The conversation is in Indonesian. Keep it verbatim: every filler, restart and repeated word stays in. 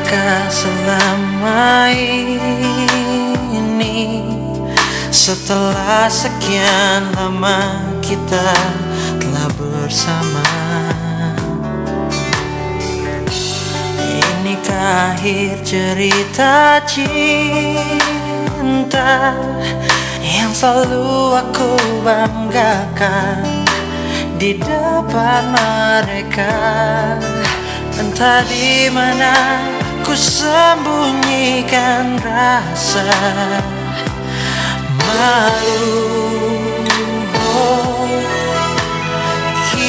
Apakah selama ini, setelah sekian lama kita telah bersama, inikah akhir cerita cinta yang selalu aku banggakan di depan mereka? Entah di mana ku sembunyikan rasa malu.